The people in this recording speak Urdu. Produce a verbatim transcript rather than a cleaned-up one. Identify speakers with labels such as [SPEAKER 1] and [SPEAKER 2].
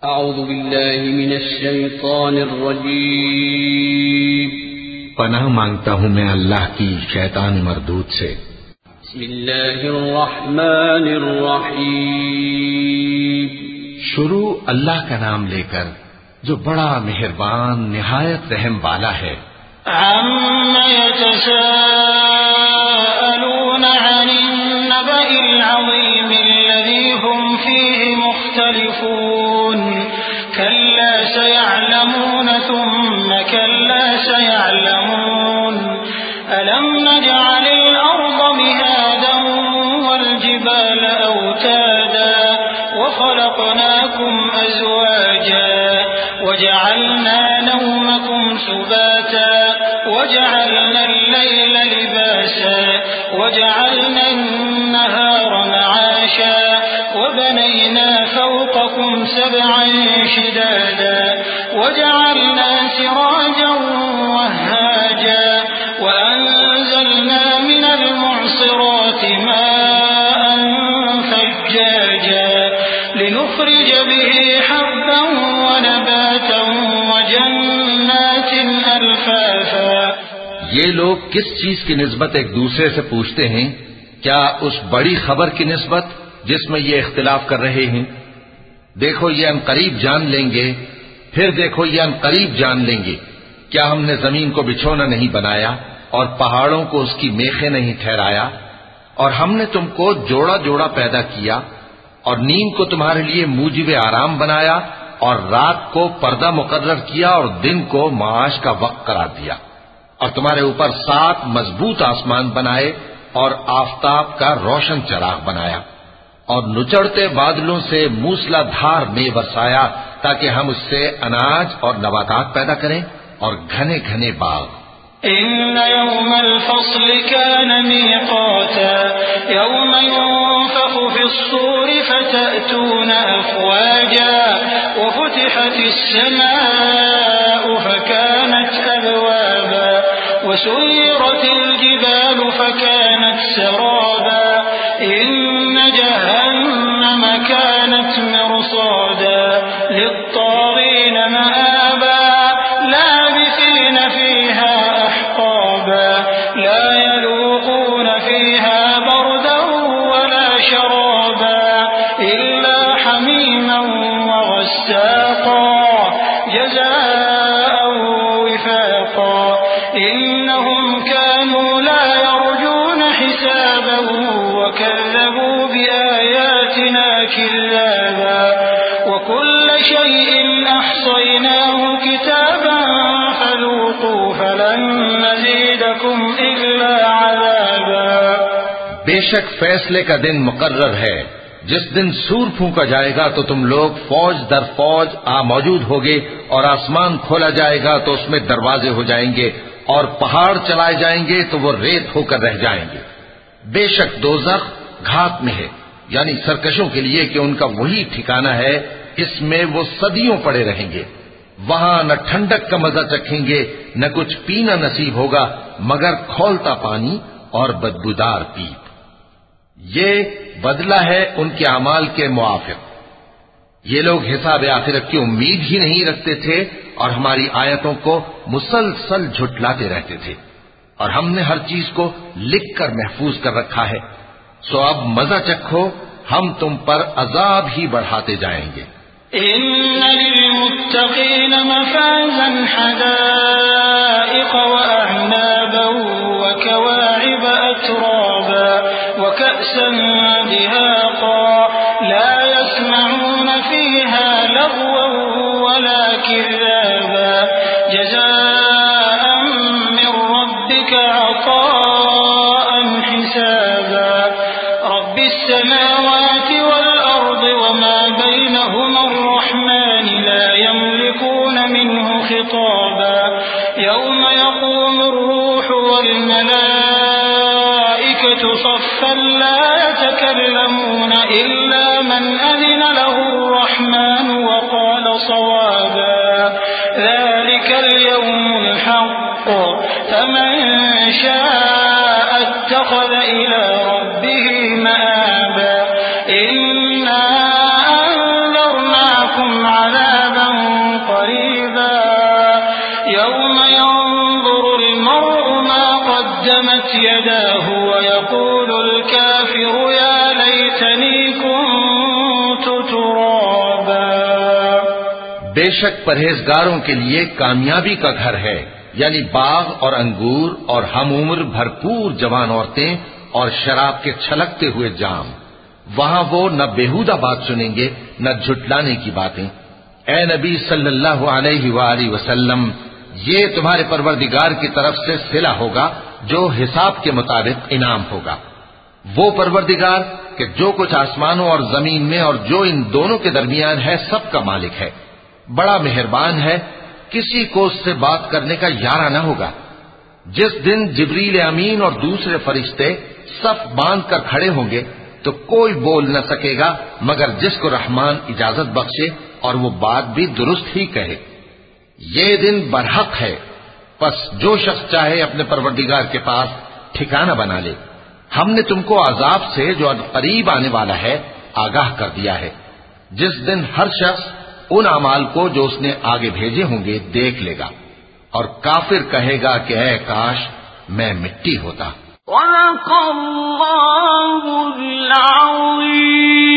[SPEAKER 1] اعوذ باللہ من الشیطان الرجیم
[SPEAKER 2] پناہ مانگتا ہوں میں اللہ کی شیطان مردود سے۔
[SPEAKER 1] بسم اللہ الرحمن الرحیم
[SPEAKER 2] شروع اللہ کا نام لے کر جو بڑا مہربان نہایت رحم والا ہے۔
[SPEAKER 3] عَمَّ يَتَسَاءَلُونَ عَنِ النَّبَإِ الْعَظِيمِ الَّذِي هُمْ فِيهِ مُخْتَلِفُونَ كَلَّا سَيَعْلَمُونَ ثُمَّ كَلَّا سَيَعْلَمُونَ أَلَمْ نَجْعَلِ الْأَرْضَ مِهَادًا وَالْجِبَالَ أَوْتَادًا وَخَلَقْنَاكُمْ أَزْوَاجًا وَجَعَلْنَا نَوْمَكُمْ سُبَاتًا وَجَعَلْنَا اللَّيْلَ لِبَاسًا وَجَعَلْنَا النَّهَارَ مَعَاشًا وَبَنَيْنَا فَوْقَكُمْ سَبْعًا شِدَادًا وَجَعَلْنَا سِرَاجًا وَهَّاجًا وَأَنزَلْنَا مِنَ الْمُعْصِرَاتِ مَاءً ثَجَّاجًا لِنُخْرِجَ بِهِ حَبًّا وَنَبَاتًا وَجَنَّاتٍ أَلْفَافًا۔
[SPEAKER 2] یہ لوگ کس چیز کی نسبت ایک دوسرے سے پوچھتے ہیں؟ کیا اس بڑی خبر کی نسبت جس میں یہ اختلاف کر رہے ہیں؟ دیکھو یہ عنقریب جان لیں گے، پھر دیکھو یہ عنقریب جان لیں گے۔ کیا ہم نے زمین کو بچھونا نہیں بنایا اور پہاڑوں کو اس کی میخیں نہیں ٹھہرایا؟ اور ہم نے تم کو جوڑا جوڑا پیدا کیا اور نیند کو تمہارے لیے موجب آرام بنایا اور رات کو پردہ مقرر کیا اور دن کو معاش کا وقت قرار دیا، اور تمہارے اوپر سات مضبوط آسمان بنائے اور آفتاب کا روشن چراغ بنایا، اور نچڑتے بادلوں سے موسلا دھار میں برسایا تاکہ ہم اس سے اناج اور نباتات پیدا کریں اور گھنے گھنے باغ۔
[SPEAKER 3] إن يوم الفصل كان ميقاتا يوم ينفخ في الصور فتأتون أفواجا وفتحت السماء فكانت أبوابا وسيرت الجبال فكانت سرابا إن جهنم كانت مرصادا للطاغين مآبا لابثين فيها أحقابا لا يذوقون فيها بردا ولا شرابا إلا حميما وغساقا جزاء وفاقا إنهم كانوا لا يرجون حسابا وكذبوا بآياتنا كذابا وكل شيء أحصيناه كتابا فذوقوا فلن نزيدكم إلا عذابا۔
[SPEAKER 2] بے شک فیصلے کا دن مقرر ہے، جس دن سور پھونکا جائے گا تو تم لوگ فوج در فوج آ موجود ہوگے، اور آسمان کھولا جائے گا تو اس میں دروازے ہو جائیں گے، اور پہاڑ چلائے جائیں گے تو وہ ریت ہو کر رہ جائیں گے۔ بے شک دوزخ گھات میں ہے، یعنی سرکشوں کے لیے کہ ان کا وہی ٹھکانہ ہے، اس میں وہ صدیوں پڑے رہیں گے۔ وہاں نہ ٹھنڈک کا مزہ چکھیں گے، نہ کچھ پینا نصیب ہوگا مگر کھولتا پانی اور بدبودار پیپ۔ یہ بدلہ ہے ان کے اعمال کے موافق۔ یہ لوگ حساب آخرت کی امید ہی نہیں رکھتے تھے اور ہماری آیتوں کو مسلسل جھٹلاتے رہتے تھے، اور ہم نے ہر چیز کو لکھ کر محفوظ کر رکھا ہے۔ سو اب مزہ چکھو، ہم تم پر عذاب ہی بڑھاتے جائیں گے۔
[SPEAKER 3] إن للمتقين مفازا حدائق وأعنابا وكواعب أترابا وكأسا دهاقا لا يسمعون فيها لغوا ولا كذابا جزاء من ربك عطاء حسابا رب السماوات والأرض وما بينهما الرحمن لا يملكون منه خطابا يوم يقوم الروح والملائكة صفا لا يتكلمون إلا من أذن له الرحمن وقال صوابا ذلك اليوم الحق فمن شاء اتخذ إلى ربه مآبا إنا أنذرناكم عذابا قدمت يداه ويقول الكافر يا ليتني كنت ترابا۔
[SPEAKER 2] بے شک پرہیزگاروں کے لیے کامیابی کا گھر ہے، یعنی باغ اور انگور اور ہم عمر بھرپور جوان عورتیں اور شراب کے چھلکتے ہوئے جام۔ وہاں وہ نہ بےہودہ بات سنیں گے نہ جھٹلانے کی باتیں۔ اے نبی صلی اللہ علیہ وآلہ وسلم، یہ تمہارے پروردگار کی طرف سے صلہ ہوگا جو حساب کے مطابق انعام ہوگا۔ وہ پروردگار کہ جو کچھ آسمانوں اور زمین میں اور جو ان دونوں کے درمیان ہے سب کا مالک ہے، بڑا مہربان ہے، کسی کو اس سے بات کرنے کا یارہ نہ ہوگا۔ جس دن جبریل امین اور دوسرے فرشتے صف باندھ کر کھڑے ہوں گے تو کوئی بول نہ سکے گا مگر جس کو رحمان اجازت بخشے اور وہ بات بھی درست ہی کہے۔ یہ دن برحق ہے، پس جو شخص چاہے اپنے پروردگار کے پاس ٹھکانہ بنا لے۔ ہم نے تم کو عذاب سے جو قریب آنے والا ہے آگاہ کر دیا ہے، جس دن ہر شخص ان اعمال کو جو اس نے آگے بھیجے ہوں گے دیکھ لے گا، اور کافر کہے گا کہ اے کاش میں مٹی ہوتا۔
[SPEAKER 4] صدق اللہ العظیم۔